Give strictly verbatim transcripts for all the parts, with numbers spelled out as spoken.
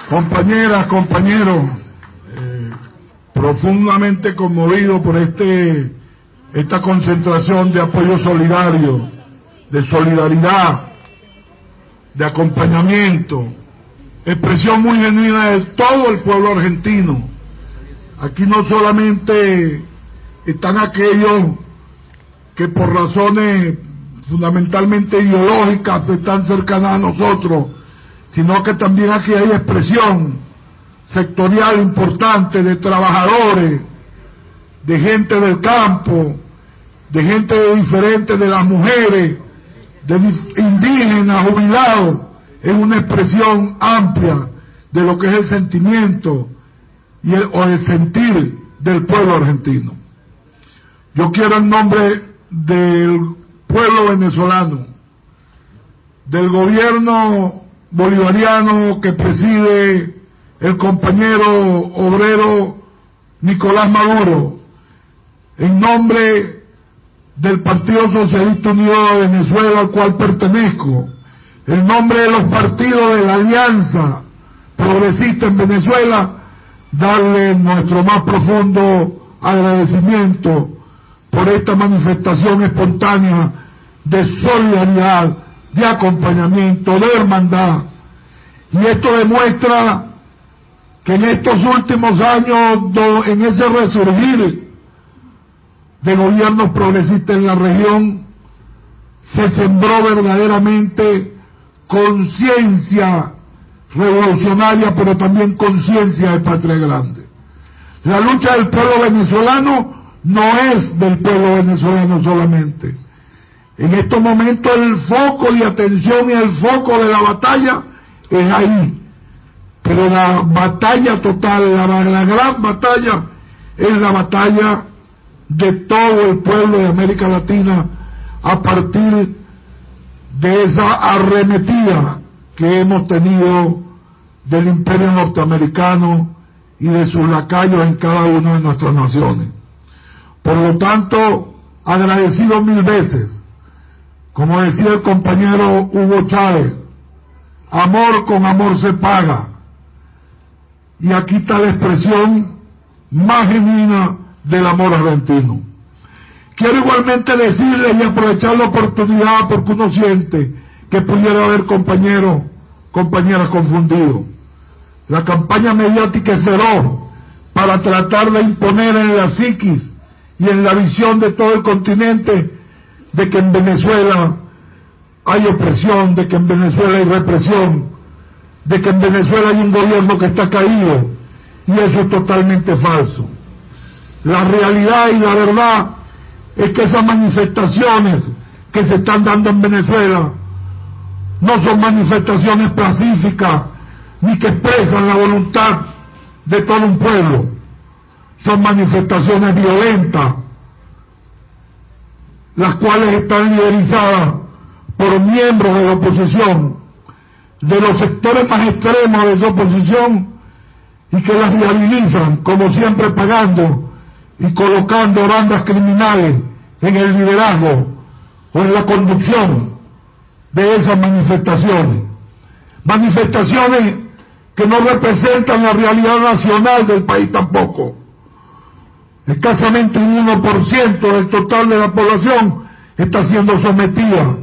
Compañeras, compañeros, eh, profundamente conmovido por este esta concentración de apoyo solidario, de solidaridad, de acompañamiento, expresión muy genuina de todo el pueblo argentino. Aquí no solamente están aquellos que por razones fundamentalmente ideológicas están cercanas a nosotros, sino que también aquí hay expresión sectorial importante de trabajadores, de gente del campo, de gente de diferente, de las mujeres, de indígenas, jubilados, es una expresión amplia de lo que es el sentimiento y el, o el sentir del pueblo argentino. Yo quiero en nombre del pueblo venezolano, del gobierno bolivariano que preside el compañero obrero Nicolás Maduro, en nombre del Partido Socialista Unido de Venezuela, al cual pertenezco, en nombre de los partidos de la Alianza Progresista en Venezuela, darle nuestro más profundo agradecimiento por esta manifestación espontánea de solidaridad, de acompañamiento, de hermandad. Y esto demuestra que en estos últimos años, do, en ese resurgir de gobiernos progresistas en la región, se sembró verdaderamente conciencia revolucionaria, pero también conciencia de patria grande. La lucha del pueblo venezolano no es del pueblo venezolano solamente. En estos momentos el foco de atención y el foco de la batalla es ahí. Pero la batalla total, la, la gran batalla, es la batalla de todo el pueblo de América Latina a partir de esa arremetida que hemos tenido del imperio norteamericano y de sus lacayos en cada una de nuestras naciones. Por lo tanto, agradecido mil veces, como decía el compañero Hugo Chávez, amor con amor se paga. Y aquí está la expresión más genuina del amor argentino. Quiero igualmente decirles y aprovechar la oportunidad, porque uno siente que pudiera haber compañeros, compañeras confundidos. La campaña mediática es feroz para tratar de imponer en la psiquis y en la visión de todo el continente de que en Venezuela hay opresión, de que en Venezuela hay represión, de que en Venezuela hay un gobierno que está caído, y eso es totalmente falso. La realidad y la verdad es que esas manifestaciones que se están dando en Venezuela no son manifestaciones pacíficas ni que expresan la voluntad de todo un pueblo, son manifestaciones violentas, las cuales están liderizadas por miembros de la oposición, de los sectores más extremos de esa oposición, y que las viabilizan, como siempre pagando y colocando bandas criminales en el liderazgo o en la conducción de esas manifestaciones. Manifestaciones que no representan la realidad nacional del país tampoco. Escasamente un uno por ciento del total de la población está siendo sometida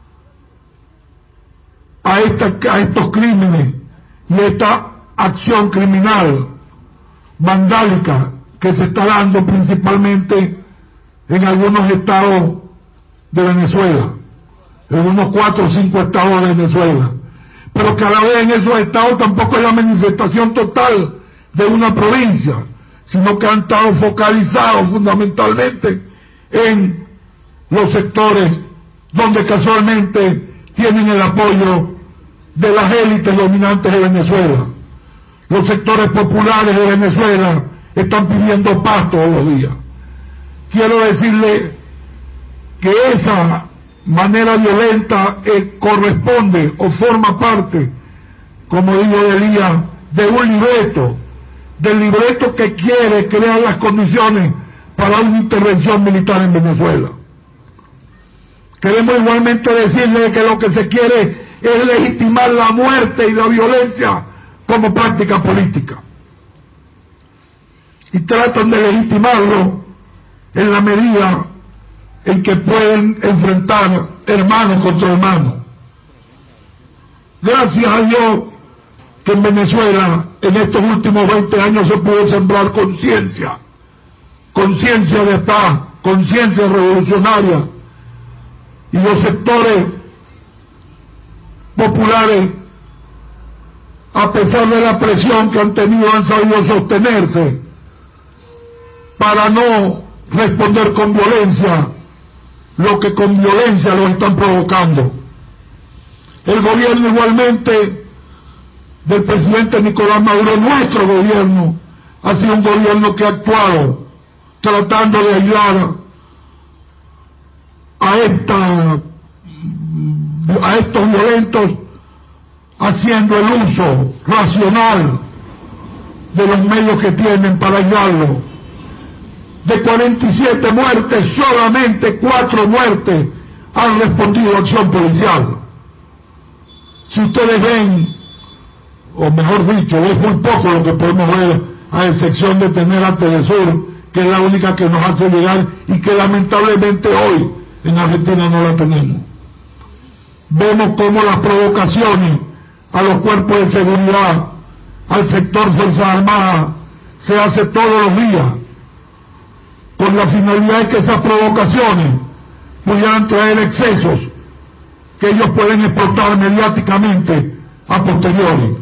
a, esta, a estos crímenes y esta acción criminal vandálica que se está dando principalmente en algunos estados de Venezuela, en unos cuatro o cinco estados de Venezuela, pero que a la vez en esos estados tampoco es la manifestación total de una provincia, sino que han estado focalizados fundamentalmente en los sectores donde casualmente tienen el apoyo de las élites dominantes de Venezuela. Los sectores populares de Venezuela están pidiendo paz todos los días. Quiero decirle que esa manera violenta eh, corresponde o forma parte, como digo Elías, de un libreto, del libreto que quiere crear las condiciones para una intervención militar en Venezuela. Queremos igualmente decirle que lo que se quiere es legitimar la muerte y la violencia como práctica política. Y tratan de legitimarlo en la medida en que pueden enfrentar hermanos contra hermanos. Gracias a Dios que en Venezuela en estos últimos veinte años se pudo sembrar conciencia, conciencia de paz, conciencia revolucionaria, y los sectores populares, a pesar de la presión que han tenido, han sabido sostenerse para no responder con violencia lo que con violencia lo están provocando. El gobierno igualmente del presidente Nicolás Maduro, nuestro gobierno, ha sido un gobierno que ha actuado tratando de ayudar a esta a estos violentos, haciendo el uso racional de los medios que tienen para ayudarlos. De cuarenta y siete muertes, solamente cuatro muertes han respondido a acción policial. Si ustedes ven, o mejor dicho, es muy poco lo que podemos ver, a excepción de tener a Telesur, que es la única que nos hace llegar y que lamentablemente hoy en Argentina no la tenemos. Vemos cómo las provocaciones a los cuerpos de seguridad, al sector Fuerzas Armadas, se hace todos los días, con la finalidad de que esas provocaciones pudieran traer excesos que ellos pueden explotar mediáticamente a posteriori.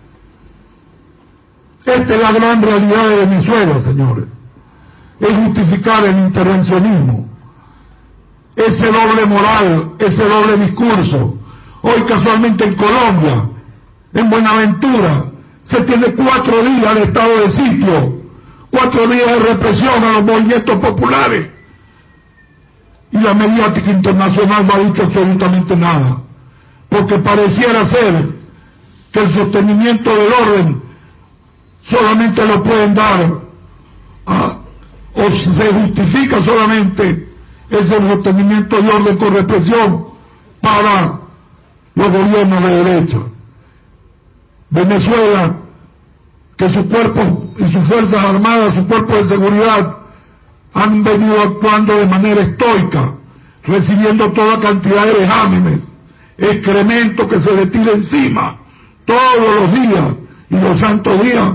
Esta es la gran realidad de Venezuela, señores. Es justificar el intervencionismo, ese doble moral, ese doble discurso. Hoy casualmente en Colombia, en Buenaventura, se tiene cuatro días de estado de sitio, cuatro días de represión a los movimientos populares, y la mediática internacional no ha dicho absolutamente nada, porque pareciera ser que el sostenimiento del orden solamente lo pueden dar a, o se justifica solamente ese sostenimiento de orden con represión para los gobiernos de derecha. Venezuela, que sus cuerpos y sus fuerzas armadas, sus cuerpos de seguridad han venido actuando de manera estoica, recibiendo toda cantidad de vejámenes, excremento que se le tira encima todos los días y los santos días.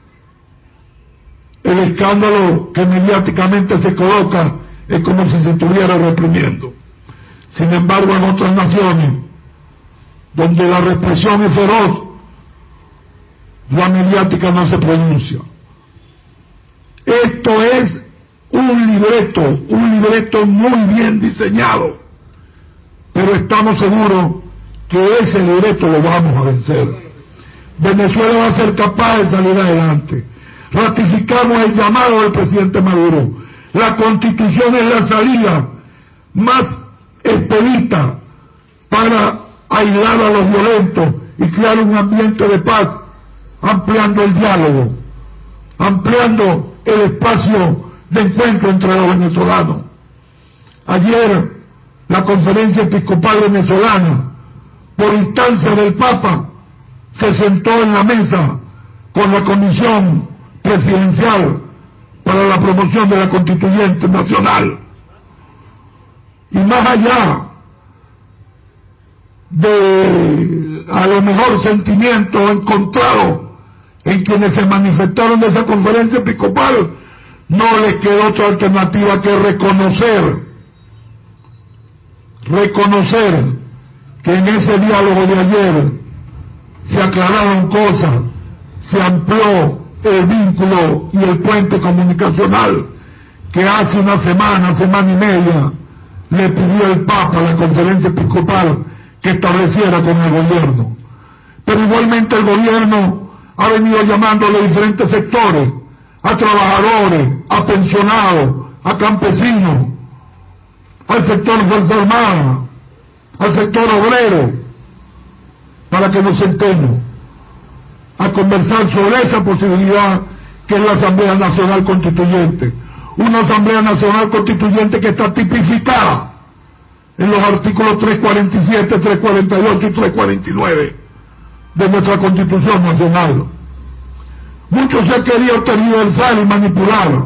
El escándalo que mediáticamente se coloca es como si se estuviera reprimiendo. Sin embargo, en otras naciones, donde la represión es feroz, la mediática no se pronuncia. Esto es un libreto, un libreto muy bien diseñado, pero estamos seguros que ese libreto lo vamos a vencer. Venezuela va a ser capaz de salir adelante. Ratificamos el llamado del presidente Maduro. La Constitución es la salida más expedita para aislar a los violentos y crear un ambiente de paz, ampliando el diálogo, ampliando el espacio de encuentro entre los venezolanos. Ayer la Conferencia Episcopal Venezolana, por instancia del Papa, se sentó en la mesa con la Comisión Presidencial para la promoción de la Constituyente Nacional. Y más allá de a lo mejor sentimientos encontrados en quienes se manifestaron de esa conferencia episcopal, no les quedó otra alternativa que reconocer, reconocer que en ese diálogo de ayer se aclararon cosas, se amplió el vínculo y el puente comunicacional que hace una semana, semana y media, le pidió el Papa a la conferencia episcopal que estableciera con el gobierno. Pero igualmente el gobierno ha venido llamando a los diferentes sectores, a trabajadores, a pensionados, a campesinos, al sector Fuerza Armada, al sector obrero, para que nos sentemos a conversar sobre esa posibilidad que es la Asamblea Nacional Constituyente. Una Asamblea Nacional Constituyente que está tipificada en los artículos trescientos cuarenta y siete, trescientos cuarenta y ocho y trescientos cuarenta y nueve de nuestra Constitución Nacional. Muchos se han querido tergiversar y manipular.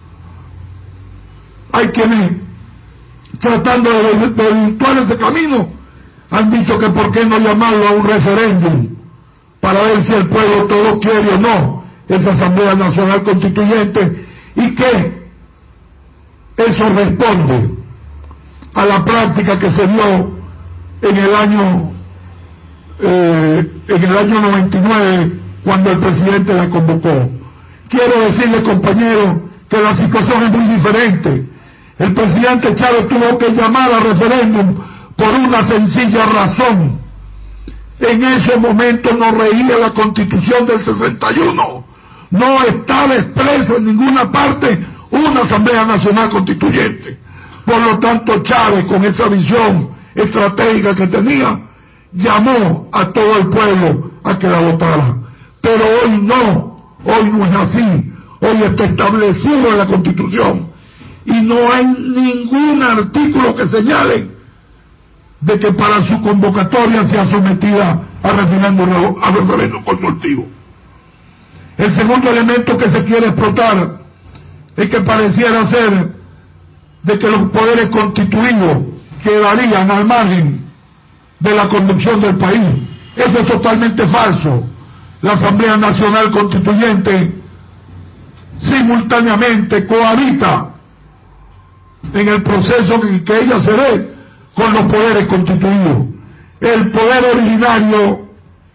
Hay quienes, tratando de desvirtuar ese camino, han dicho que por qué no llamarlo a un referéndum para ver si el pueblo todo quiere o no esa Asamblea Nacional Constituyente, y que eso responde a la práctica que se dio en el año eh, en el año noventa y nueve, cuando el presidente la convocó. Quiero decirle, compañeros, que la situación es muy diferente. El presidente Chávez tuvo que llamar a referéndum por una sencilla razón. En ese momento no reía la Constitución del sesenta y uno. No estaba expreso en ninguna parte una Asamblea Nacional Constituyente. Por lo tanto, Chávez, con esa visión estratégica que tenía, llamó a todo el pueblo a que la votara. Pero hoy no, hoy no es así. Hoy está establecido en la Constitución y no hay ningún artículo que señale de que para su convocatoria sea sometida a referéndum, a referéndum consultivo. El segundo elemento que se quiere explotar es que pareciera ser de que los poderes constituidos quedarían al margen de la conducción del país. Eso es totalmente falso. La Asamblea Nacional Constituyente simultáneamente cohabita en el proceso que, que ella se ve con los poderes constituidos. El poder originario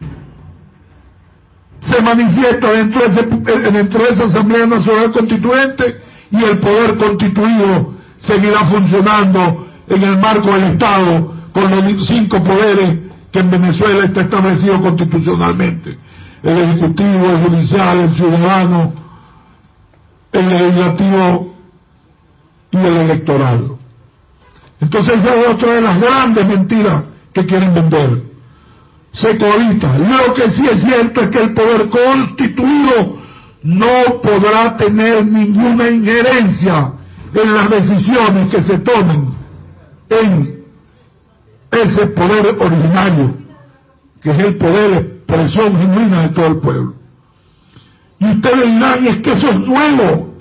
se manifiesta dentro de, ese, dentro de esa Asamblea Nacional Constituyente, y el poder constituido seguirá funcionando en el marco del Estado con los cinco poderes que en Venezuela está establecido constitucionalmente: el Ejecutivo, el Judicial, el Ciudadano, el Legislativo y el Electoral. Entonces esa es otra de las grandes mentiras que quieren vender. Se cohabita. Lo que sí es cierto es que el poder constituido no podrá tener ninguna injerencia en las decisiones que se tomen en ese poder originario, que es el poder de expresión genuina de todo el pueblo. Y ustedes dirán, es que eso es nuevo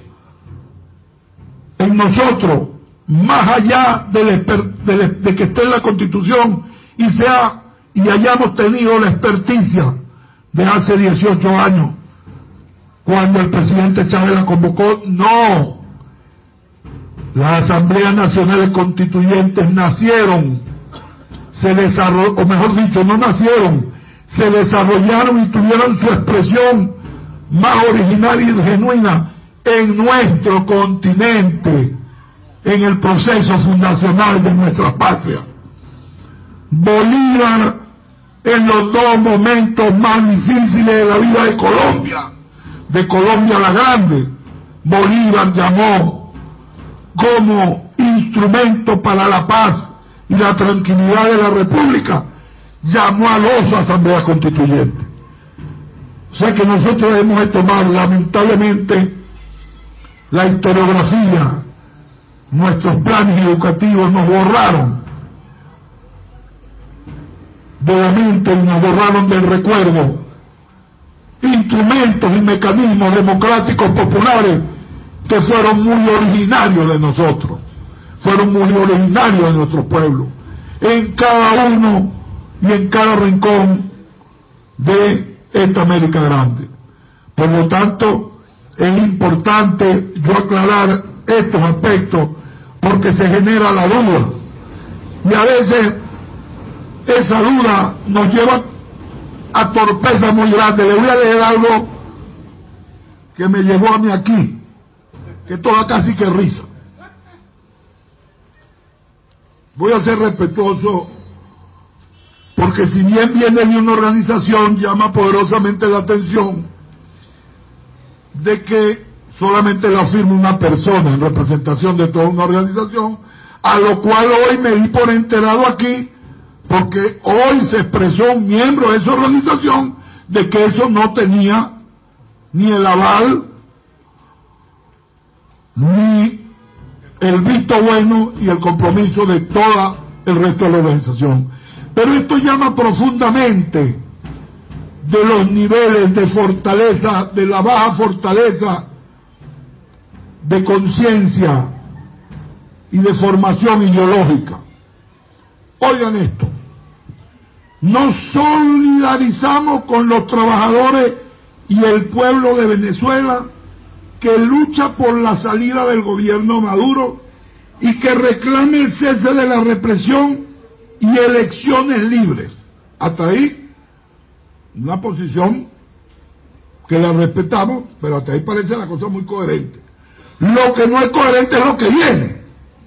en nosotros, más allá de, de, de que esté en la Constitución y sea y hayamos tenido la experticia de hace dieciocho años, cuando el presidente Chávez la convocó. No, las Asambleas Nacionales Constituyentes nacieron, se desarrolló, o mejor dicho, no nacieron, se desarrollaron y tuvieron su expresión más original y genuina en nuestro continente, en el proceso fundacional de nuestra patria. Bolívar, en los dos momentos más difíciles de la vida de Colombia, de Colombia la Grande, Bolívar llamó como instrumento para la paz y la tranquilidad de la República, llamó a dos asambleas constituyentes. O sea que nosotros hemos tomado, lamentablemente, la historiografía, nuestros planes educativos nos borraron de la mente y nos borraron del recuerdo instrumentos y mecanismos democráticos populares que fueron muy originarios de nosotros, fueron muy originarios de nuestro pueblo, en cada uno y en cada rincón de esta América Grande. Por lo tanto, es importante yo aclarar estos aspectos, porque se genera la duda, y a veces esa duda nos lleva a torpeza muy grande. Le voy a leer algo que me llegó a mí aquí, que toda casi que risa. Voy a ser respetuoso, porque si bien viene de una organización, llama poderosamente la atención de que solamente la firma una persona en representación de toda una organización, a lo cual hoy me di por enterado aquí, porque hoy se expresó un miembro de esa organización de que eso no tenía ni el aval, ni el visto bueno y el compromiso de todo el resto de la organización. Pero esto llama profundamente de los niveles de fortaleza, de la baja fortaleza de conciencia y de formación ideológica. Oigan esto, nos solidarizamos con los trabajadores y el pueblo de Venezuela que lucha por la salida del gobierno Maduro y que reclame el cese de la represión y elecciones libres. Hasta ahí, una posición que la respetamos, pero hasta ahí parece la cosa muy coherente. Lo que no es coherente es lo que viene.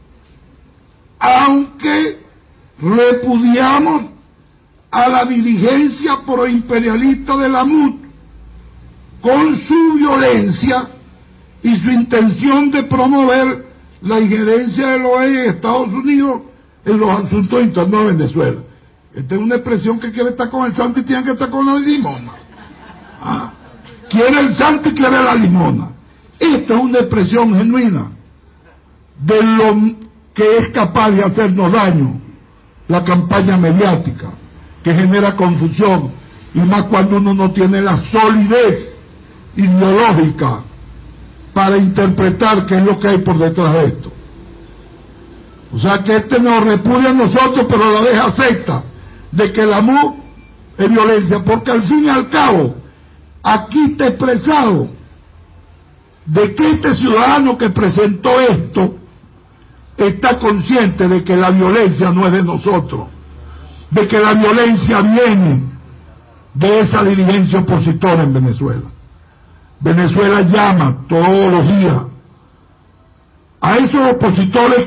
Aunque repudiamos a la dirigencia proimperialista de la M U T con su violencia y su intención de promover la injerencia de la O E A en Estados Unidos en los asuntos internos de Venezuela. Esta es una expresión que quiere estar con el santo y tiene que estar con la limona. ¿Ah? Quiere el santo y quiere la limona. Esta es una expresión genuina de lo que es capaz de hacernos daño la campaña mediática, que genera confusión, y más cuando uno no tiene la solidez ideológica para interpretar qué es lo que hay por detrás de esto. O sea que este nos repudia a nosotros, pero la deja acepta de que la M U es violencia, porque al fin y al cabo aquí está expresado de que este ciudadano que presentó esto está consciente de que la violencia no es de nosotros, de que la violencia viene de esa dirigencia opositora en Venezuela. Venezuela llama todos los días a esos opositores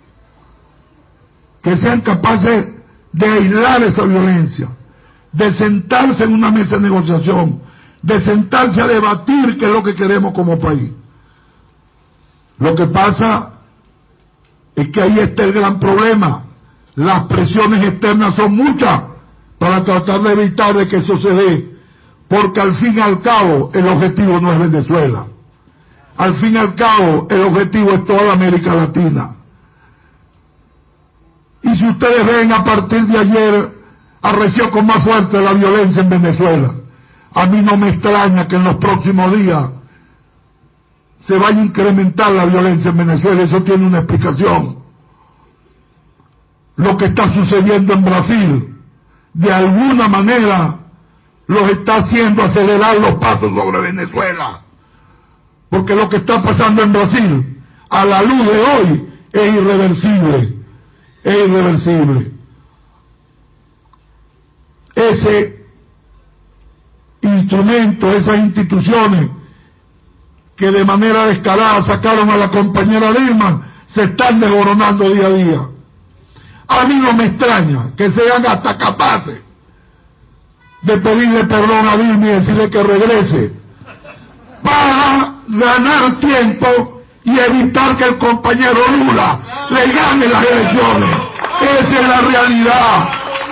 que sean capaces de aislar esa violencia, de sentarse en una mesa de negociación, de sentarse a debatir qué es lo que queremos como país. Lo que pasa es que ahí está el gran problema. Las presiones externas son muchas para tratar de evitar de que eso se dé, porque al fin y al cabo el objetivo no es Venezuela. Al fin y al cabo el objetivo es toda la América Latina. Y si ustedes ven, a partir de ayer arreció con más fuerza la violencia en Venezuela. A mí no me extraña que en los próximos días se vaya a incrementar la violencia en Venezuela. Eso tiene una explicación. Lo que está sucediendo en Brasil, de alguna manera, los está haciendo acelerar los pasos sobre Venezuela. Porque lo que está pasando en Brasil, a la luz de hoy, es irreversible. Es irreversible. Ese instrumento, esas instituciones que de manera descarada sacaron a la compañera Dilma, se están desmoronando día a día. A mí no me extraña que sean hasta capaces de pedirle perdón a Dilma y decirle que regrese para ganar tiempo y evitar que el compañero Lula le gane las elecciones. Esa es la realidad.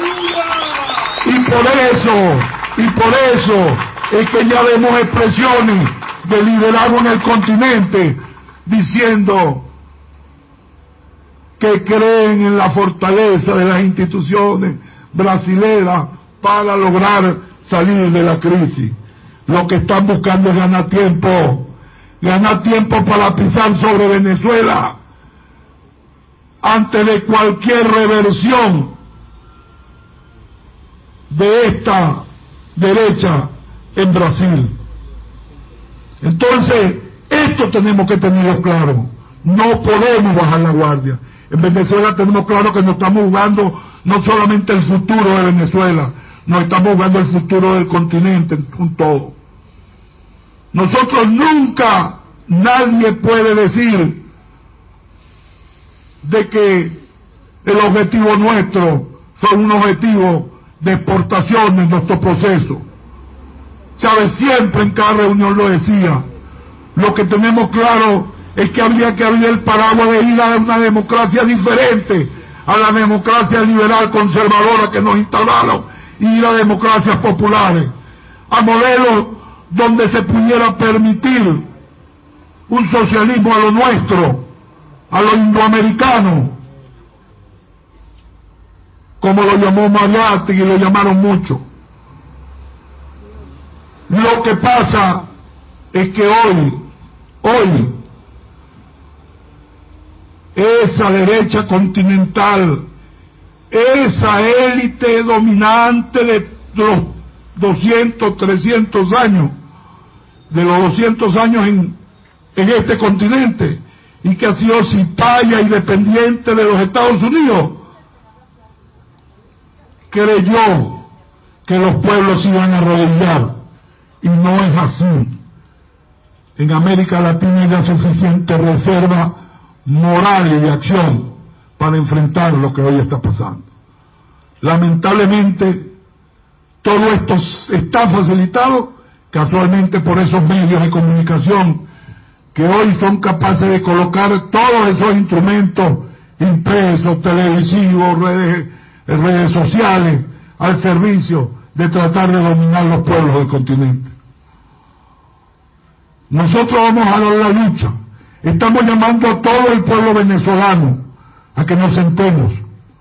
Y por eso, y por eso es que ya vemos expresiones de liderazgo en el continente diciendo que creen en la fortaleza de las instituciones brasileras para lograr salir de la crisis. Lo que están buscando es ganar tiempo, ganar tiempo para pisar sobre Venezuela antes de cualquier reversión de esta derecha en Brasil. Entonces, esto tenemos que tenerlo claro. No podemos bajar la guardia. En Venezuela tenemos claro que no estamos jugando no solamente el futuro de Venezuela, no estamos jugando el futuro del continente en todo. Nosotros nunca, nadie puede decir de que el objetivo nuestro fue un objetivo de exportación en nuestro proceso. Chávez siempre en cada reunión lo decía. Lo que tenemos claro es que habría que abrir el paraguas de ir a una democracia diferente a la democracia liberal conservadora que nos instalaron, y ir a democracias populares, a modelos donde se pudiera permitir un socialismo a lo nuestro, a lo indoamericano, como lo llamó Mariátegui y lo llamaron mucho. Lo que pasa es que hoy, hoy, esa derecha continental, esa élite dominante de los doscientos, trescientos años, de los doscientos años en, en este continente, y que ha sido cipaya y dependiente de los Estados Unidos, creyó que los pueblos iban a arrodillar, y no es así. En América Latina hay ya suficiente reserva moral y de acción para enfrentar lo que hoy está pasando. Lamentablemente, todo esto está facilitado casualmente por esos medios de comunicación que hoy son capaces de colocar todos esos instrumentos impresos, televisivos, redes, redes sociales al servicio de tratar de dominar los pueblos del continente. Nosotros vamos a dar la lucha. Estamos llamando a todo el pueblo venezolano a que nos sentemos,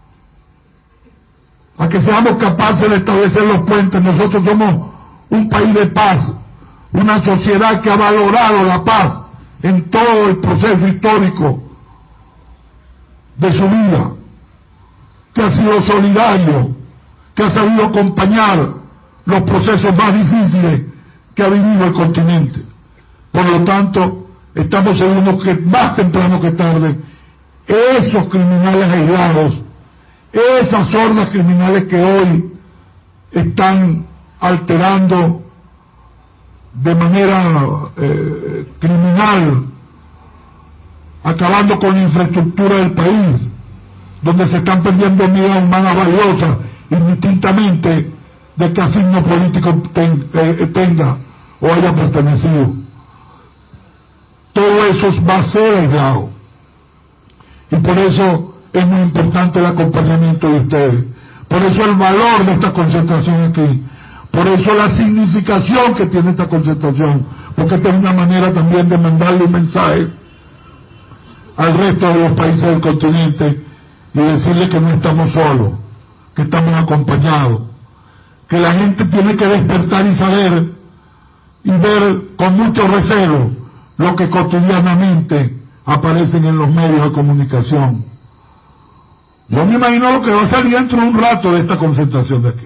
a que seamos capaces de establecer los puentes. Nosotros somos un país de paz, una sociedad que ha valorado la paz en todo el proceso histórico de su vida, que ha sido solidario, que ha sabido acompañar los procesos más difíciles que ha vivido el continente. Por lo tanto, estamos seguros que más temprano que tarde, esos criminales aislados, esas hordas criminales que hoy están alterando de manera eh, criminal, acabando con la infraestructura del país, donde se están perdiendo vidas humanas valiosas, indistintamente de qué signo político ten, eh, tenga o haya pertenecido. Todo eso va a ser aislado. Y por eso es muy importante el acompañamiento de ustedes. Por eso el valor de esta concentración aquí. Por eso la significación que tiene esta concentración. Porque esta es una manera también de mandarle un mensaje al resto de los países del continente y decirle que no estamos solos, que estamos acompañados, que la gente tiene que despertar y saber y ver con mucho recelo lo que cotidianamente aparecen en los medios de comunicación. Yo me imagino lo que va a salir dentro de un rato de esta concentración de aquí,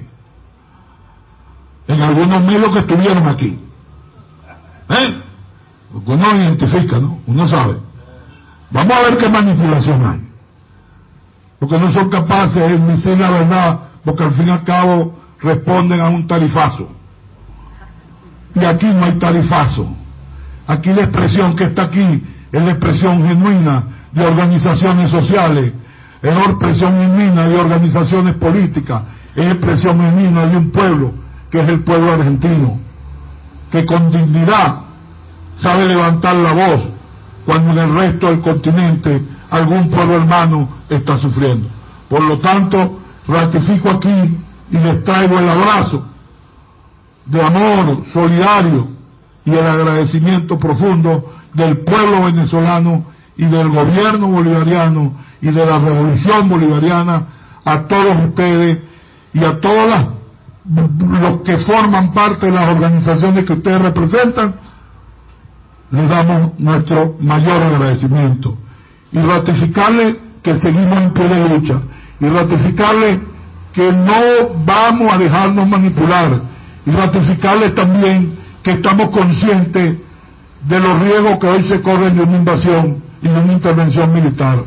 en algunos medios que estuvieron aquí, ¿eh? Porque uno identifica, ¿no? Uno sabe. Vamos a ver qué manipulación hay, porque no son capaces de decir la verdad, porque al fin y al cabo responden a un tarifazo, y aquí no hay tarifazo. Aquí la expresión que está aquí es la expresión genuina de organizaciones sociales, es la expresión genuina de organizaciones políticas, es expresión genuina de un pueblo, que es el pueblo argentino, que con dignidad sabe levantar la voz cuando en el resto del continente algún pueblo hermano está sufriendo. Por lo tanto, ratifico aquí y les traigo el abrazo de amor solidario y el agradecimiento profundo del pueblo venezolano y del gobierno bolivariano y de la revolución bolivariana a todos ustedes y a todos las, los que forman parte de las organizaciones que ustedes representan. Les damos nuestro mayor agradecimiento y ratificarle que seguimos en pie de lucha y ratificarle que no vamos a dejarnos manipular y ratificarle también que estamos conscientes de los riesgos que hoy se corren de una invasión y de una intervención militar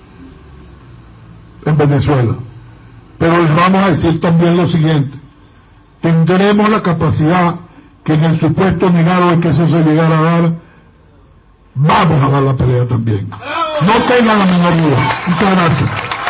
en Venezuela. Pero les vamos a decir también lo siguiente: tendremos la capacidad que en el supuesto negado de que eso se llegara a dar, vamos a dar la pelea también. No tengan la menor duda. Muchas gracias.